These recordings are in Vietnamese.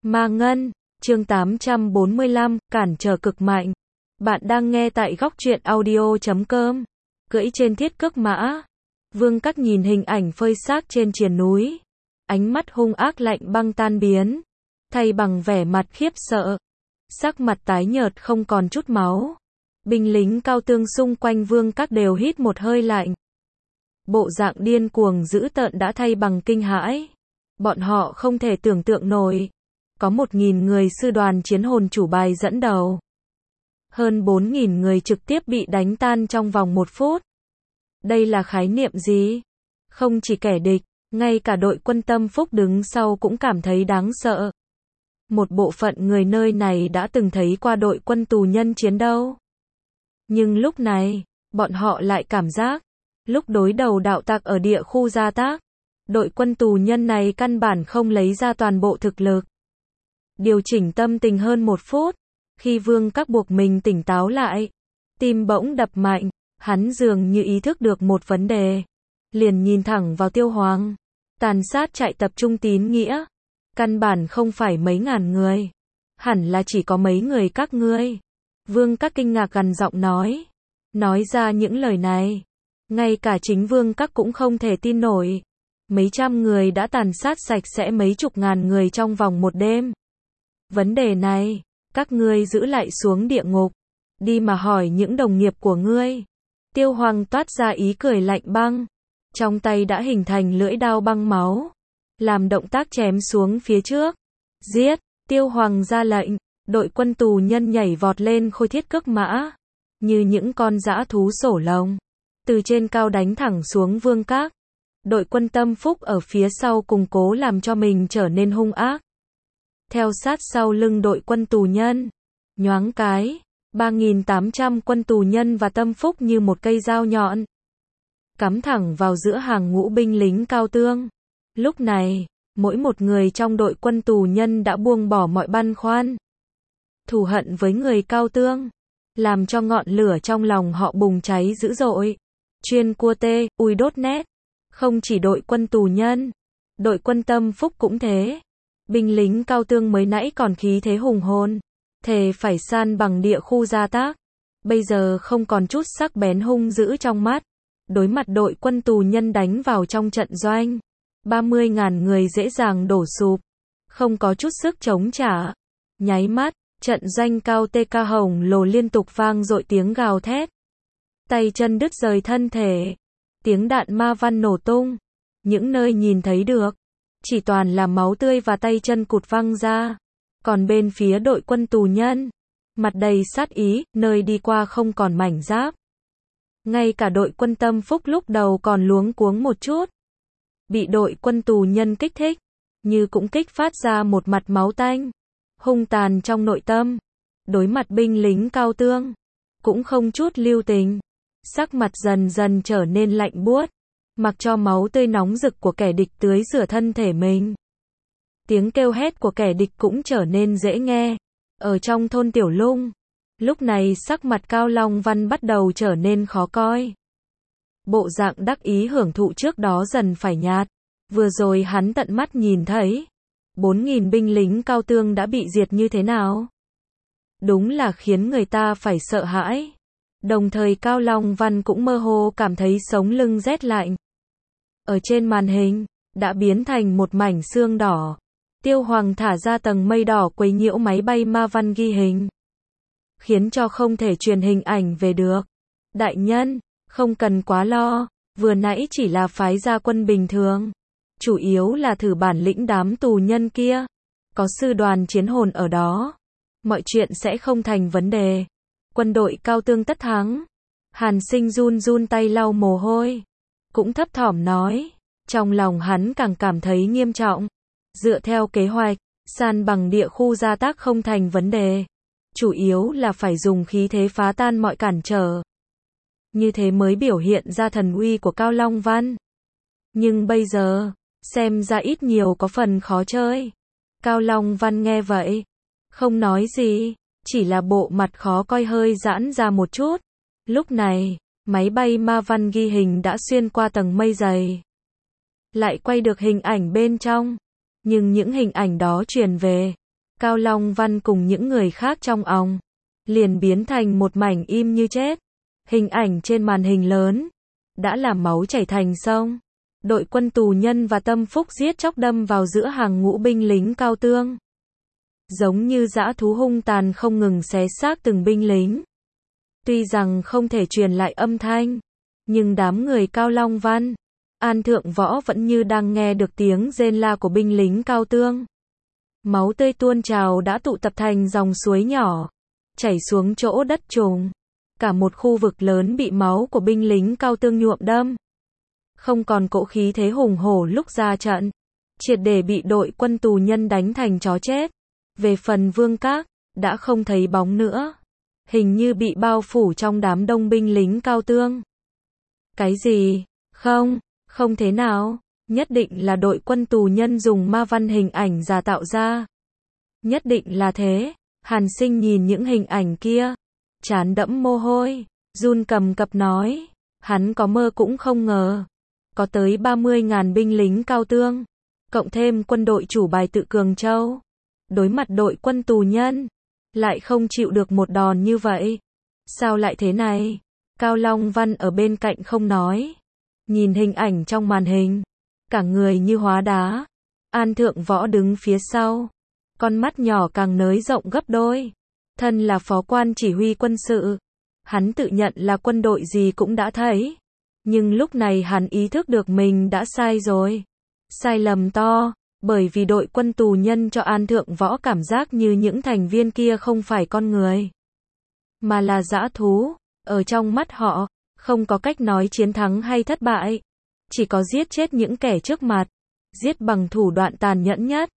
Ma Ngân, chương 845, cản trở cực mạnh. Bạn đang nghe tại góc truyện audio.com. Cưỡi trên thiết cước mã. Vương Các nhìn hình ảnh phơi xác trên triền núi. Ánh mắt hung ác lạnh băng tan biến. Thay bằng vẻ mặt khiếp sợ. Sắc mặt tái nhợt không còn chút máu. Binh lính cao tương xung quanh Vương Các đều hít một hơi lạnh. Bộ dạng điên cuồng dữ tợn đã thay bằng kinh hãi. Bọn họ không thể tưởng tượng nổi. Có 1.000 người sư đoàn chiến hồn chủ bài dẫn đầu. Hơn 4.000 người trực tiếp bị đánh tan trong vòng 1 phút. Đây là khái niệm gì? Không chỉ kẻ địch, ngay cả đội quân Tâm Phúc đứng sau cũng cảm thấy đáng sợ. Một bộ phận người nơi này đã từng thấy qua đội quân tù nhân chiến đấu. Nhưng lúc này, bọn họ lại cảm giác, lúc đối đầu đạo tặc ở địa khu Gia Tác, đội quân tù nhân này căn bản không lấy ra toàn bộ thực lực. Điều chỉnh tâm tình hơn 1 phút, khi Vương Các buộc mình tỉnh táo lại, tim bỗng đập mạnh, hắn dường như ý thức được một vấn đề, liền nhìn thẳng vào Tiêu Hoàng. Tàn sát chạy tập trung tín nghĩa, căn bản không phải mấy ngàn người, hẳn là chỉ có mấy người các ngươi. Vương Các kinh ngạc gằn giọng nói ra những lời này, ngay cả chính Vương Các cũng không thể tin nổi. Mấy trăm người đã tàn sát sạch sẽ mấy chục ngàn người trong vòng một đêm. Vấn đề này, các ngươi giữ lại xuống địa ngục, đi mà hỏi những đồng nghiệp của ngươi. Tiêu Hoàng toát ra ý cười lạnh băng, trong tay đã hình thành lưỡi đao băng máu, làm động tác chém xuống phía trước. Giết! Tiêu Hoàng ra lệnh, đội quân tù nhân nhảy vọt lên khôi thiết cước mã, như những con dã thú sổ lồng, từ trên cao đánh thẳng xuống Vương Các. Đội quân Tâm Phúc ở phía sau củng cố làm cho mình trở nên hung ác. Theo sát sau lưng đội quân tù nhân, nhoáng cái, 3.800 quân tù nhân và Tâm Phúc như một cây dao nhọn, cắm thẳng vào giữa hàng ngũ binh lính cao tương. Lúc này, mỗi một người trong đội quân tù nhân đã buông bỏ mọi băn khoăn, thù hận với người cao tương, làm cho ngọn lửa trong lòng họ bùng cháy dữ dội. Chuyên cua ui.net. Không chỉ đội quân tù nhân, đội quân Tâm Phúc cũng thế. Binh lính cao tương mới nãy còn khí thế hùng hồn, thề phải san bằng địa khu Gia Tác, bây giờ không còn chút sắc bén hung dữ trong mắt. Đối mặt đội quân tù nhân đánh vào trong trận doanh, 30.000 người dễ dàng đổ sụp, không có chút sức chống trả. Nháy mắt, trận doanh cao TK hồng lồ liên tục vang dội tiếng gào thét, tay chân đứt rời thân thể, tiếng đạn ma văn nổ tung, những nơi nhìn thấy được chỉ toàn là máu tươi và tay chân cụt văng ra. Còn bên phía đội quân tù nhân, mặt đầy sát ý, nơi đi qua không còn mảnh giáp. Ngay cả đội quân Tâm Phúc lúc đầu còn luống cuống một chút, bị đội quân tù nhân kích thích, như cũng kích phát ra một mặt máu tanh, hung tàn trong nội tâm. Đối mặt binh lính cao tương, cũng không chút lưu tình, sắc mặt dần dần trở nên lạnh buốt, mặc cho máu tươi nóng rực của kẻ địch tưới rửa thân thể mình. Tiếng kêu hét của kẻ địch cũng trở nên dễ nghe. Ở trong thôn Tiểu Lung, lúc này sắc mặt Cao Long Văn bắt đầu trở nên khó coi. Bộ dạng đắc ý hưởng thụ trước đó dần phải nhạt. Vừa rồi hắn tận mắt nhìn thấy 4.000 binh lính cao tương đã bị diệt như thế nào. Đúng là khiến người ta phải sợ hãi. Đồng thời Cao Long Văn cũng mơ hồ cảm thấy sống lưng rét lạnh. Ở trên màn hình, đã biến thành một mảnh xương đỏ. Tiêu Hoàng thả ra tầng mây đỏ quấy nhiễu máy bay ma văn ghi hình, khiến cho không thể truyền hình ảnh về được. Đại nhân, không cần quá lo, vừa nãy chỉ là phái gia quân bình thường, chủ yếu là thử bản lĩnh đám tù nhân kia. Có sư đoàn chiến hồn ở đó, mọi chuyện sẽ không thành vấn đề. Quân đội cao tương tất thắng. Hàn Sinh run run tay lau mồ hôi, cũng thấp thỏm nói, trong lòng hắn càng cảm thấy nghiêm trọng. Dựa theo kế hoạch, san bằng địa khu Gia Tác không thành vấn đề, chủ yếu là phải dùng khí thế phá tan mọi cản trở. Như thế mới biểu hiện ra thần uy của Cao Long Văn. Nhưng bây giờ, xem ra ít nhiều có phần khó chơi. Cao Long Văn nghe vậy, không nói gì, chỉ là bộ mặt khó coi hơi giãn ra một chút. Lúc này, máy bay ma văn ghi hình đã xuyên qua tầng mây dày, lại quay được hình ảnh bên trong. Nhưng những hình ảnh đó truyền về, Cao Long Văn cùng những người khác trong òng liền biến thành một mảnh im như chết. Hình ảnh trên màn hình lớn đã làm máu chảy thành sông. Đội quân tù nhân và tâm phúc giết chóc đâm vào giữa hàng ngũ binh lính Cao Tương. Giống như dã thú hung tàn không ngừng xé xác từng binh lính. Tuy rằng không thể truyền lại âm thanh, nhưng đám người Cao Long Văn, An Thượng Võ vẫn như đang nghe được tiếng rên la của binh lính Cao Tương. Máu tươi tuôn trào đã tụ tập thành dòng suối nhỏ, chảy xuống chỗ đất trùng. Cả một khu vực lớn bị máu của binh lính Cao Tương nhuộm đẫm. Không còn cỗ khí thế hùng hổ lúc ra trận, triệt để bị đội quân tù nhân đánh thành chó chết. Về phần Vương Các, đã không thấy bóng nữa. Hình như bị bao phủ trong đám đông binh lính Cao Tương. Cái gì? Không thế nào. Nhất định là đội quân tù nhân dùng ma văn hình ảnh giả tạo ra. Nhất định là thế. Hàn Sinh nhìn những hình ảnh kia, trán đẫm mồ hôi, run cầm cập nói. Hắn có mơ cũng không ngờ. Có tới 30.000 binh lính Cao Tương, cộng thêm quân đội chủ bài tự Cường Châu. Đối mặt đội quân tù nhân, lại không chịu được một đòn như vậy. Sao lại thế này? Cao Long Văn ở bên cạnh không nói. Nhìn hình ảnh trong màn hình, cả người như hóa đá. An Thượng Võ đứng phía sau, con mắt nhỏ càng nới rộng gấp đôi. Thân là phó quan chỉ huy quân sự, hắn tự nhận là quân đội gì cũng đã thấy. Nhưng lúc này hắn ý thức được mình đã sai rồi. Sai lầm to, bởi vì đội quân tù nhân cho An Thượng Võ cảm giác như những thành viên kia không phải con người, mà là dã thú. Ở trong mắt họ, không có cách nói chiến thắng hay thất bại. Chỉ có giết chết những kẻ trước mặt. Giết bằng thủ đoạn tàn nhẫn nhất.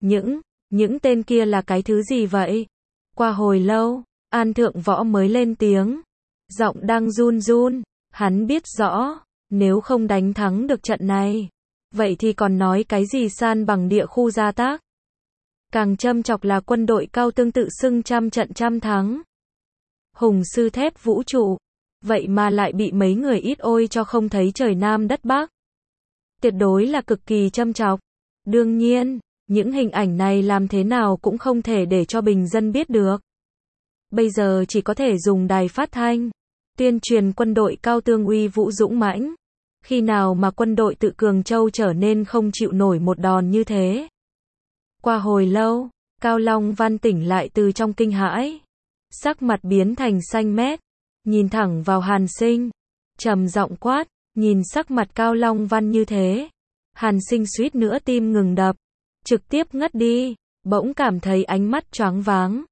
Những tên kia là cái thứ gì vậy? Qua hồi lâu, An Thượng Võ mới lên tiếng. Giọng đang run run. Hắn biết rõ, nếu không đánh thắng được trận này, vậy thì còn nói cái gì san bằng địa khu Gia Tác. Càng châm chọc là quân đội Cao Tương tự xưng trăm trận trăm thắng. Hùng sư thép vũ trụ, vậy mà lại bị mấy người ít ôi cho không thấy trời Nam đất Bắc. Tuyệt đối là cực kỳ châm chọc. Đương nhiên, những hình ảnh này làm thế nào cũng không thể để cho bình dân biết được. Bây giờ chỉ có thể dùng đài phát thanh tuyên truyền quân đội Cao Tương uy vũ dũng mãnh. Khi nào mà quân đội tự Cường Châu trở nên không chịu nổi một đòn như thế? Qua hồi lâu, Cao Long Văn tỉnh lại từ trong kinh hãi. Sắc mặt biến thành xanh mét, nhìn thẳng vào Hàn Sinh, trầm giọng quát. Nhìn sắc mặt Cao Long Văn như thế, Hàn Sinh suýt nữa tim ngừng đập, trực tiếp ngất đi, bỗng cảm thấy ánh mắt choáng váng.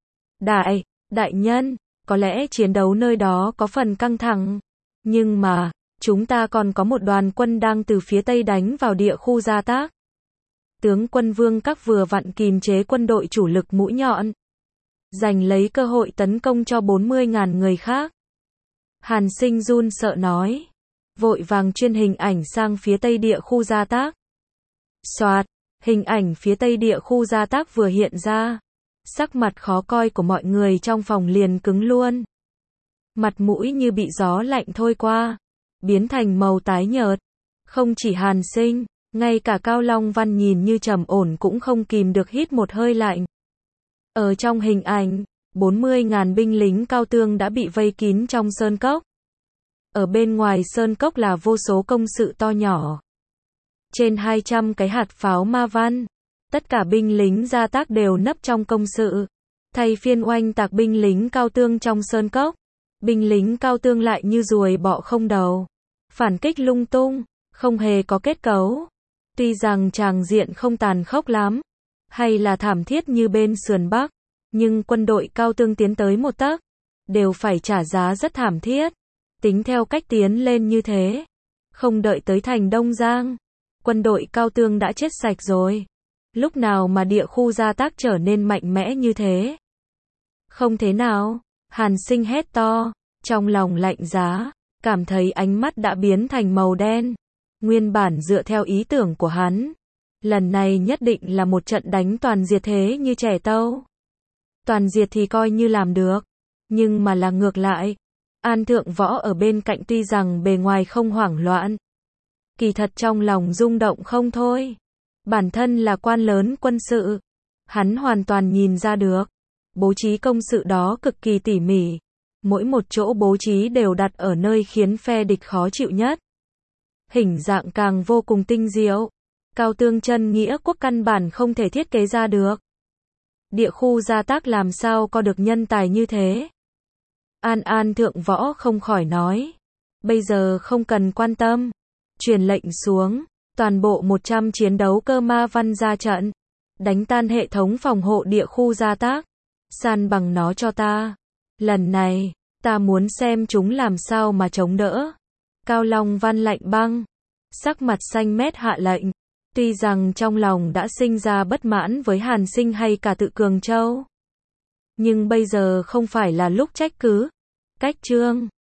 Đại nhân, có lẽ chiến đấu nơi đó có phần căng thẳng, nhưng mà, chúng ta còn có một đoàn quân đang từ phía Tây đánh vào địa khu Gia Tác. Tướng quân Vương Các vừa vặn kìm chế quân đội chủ lực mũi nhọn, giành lấy cơ hội tấn công cho 40.000 người khác. Hàn Sinh run sợ nói, vội vàng chuyên hình ảnh sang phía Tây địa khu Gia Tác. Soạt, hình ảnh phía Tây địa khu Gia Tác vừa hiện ra, sắc mặt khó coi của mọi người trong phòng liền cứng luôn. Mặt mũi như bị gió lạnh thôi qua, biến thành màu tái nhợt. Không chỉ Hàn Sinh, ngay cả Cao Long Văn nhìn như trầm ổn cũng không kìm được hít một hơi lạnh. Ở trong hình ảnh, 40.000 binh lính Cao Tương đã bị vây kín trong sơn cốc. Ở bên ngoài sơn cốc là vô số công sự to nhỏ. Trên 200 cái hạt pháo ma văn. Tất cả binh lính Gia Tác đều nấp trong công sự. Thay phiên oanh tạc binh lính Cao Tương trong sơn cốc. Binh lính Cao Tương lại như ruồi bọ không đầu. Phản kích lung tung, không hề có kết cấu. Tuy rằng tràng diện không tàn khốc lắm, hay là thảm thiết như bên sườn Bắc, nhưng quân đội Cao Tương tiến tới một tấc, đều phải trả giá rất thảm thiết. Tính theo cách tiến lên như thế, không đợi tới thành Đông Giang, quân đội Cao Tương đã chết sạch rồi. Lúc nào mà địa khu Gia Tác trở nên mạnh mẽ như thế? Không thế nào, Hàn Sinh hét to, trong lòng lạnh giá, cảm thấy ánh mắt đã biến thành màu đen. Nguyên bản dựa theo ý tưởng của hắn, lần này nhất định là một trận đánh toàn diệt thế như trẻ tâu. Toàn diệt thì coi như làm được, nhưng mà là ngược lại. An Thượng Võ ở bên cạnh tuy rằng bề ngoài không hoảng loạn, kỳ thật trong lòng rung động không thôi. Bản thân là quan lớn quân sự, Hắn hoàn toàn nhìn ra được. Bố trí công sự đó cực kỳ tỉ mỉ. Mỗi một chỗ bố trí đều đặt ở nơi khiến phe địch khó chịu nhất. Hình dạng càng vô cùng tinh diệu. Cao Tương Chân Nghĩa Quốc căn bản không thể thiết kế ra được. Địa khu Gia Tác làm sao có được nhân tài như thế? An An thượng võ không khỏi nói. Bây giờ không cần quan tâm. Truyền lệnh xuống. Toàn bộ 100 chiến đấu cơ ma văn ra trận. Đánh tan hệ thống phòng hộ địa khu Gia Tác. San bằng nó cho ta. Lần này, ta muốn xem chúng làm sao mà chống đỡ. Cao Long Văn lạnh băng. Sắc mặt xanh mét hạ lệnh. Tuy rằng trong lòng đã sinh ra bất mãn với Hàn Sinh hay cả Tự Cường Châu. Nhưng bây giờ không phải là lúc trách cứ. Cách chương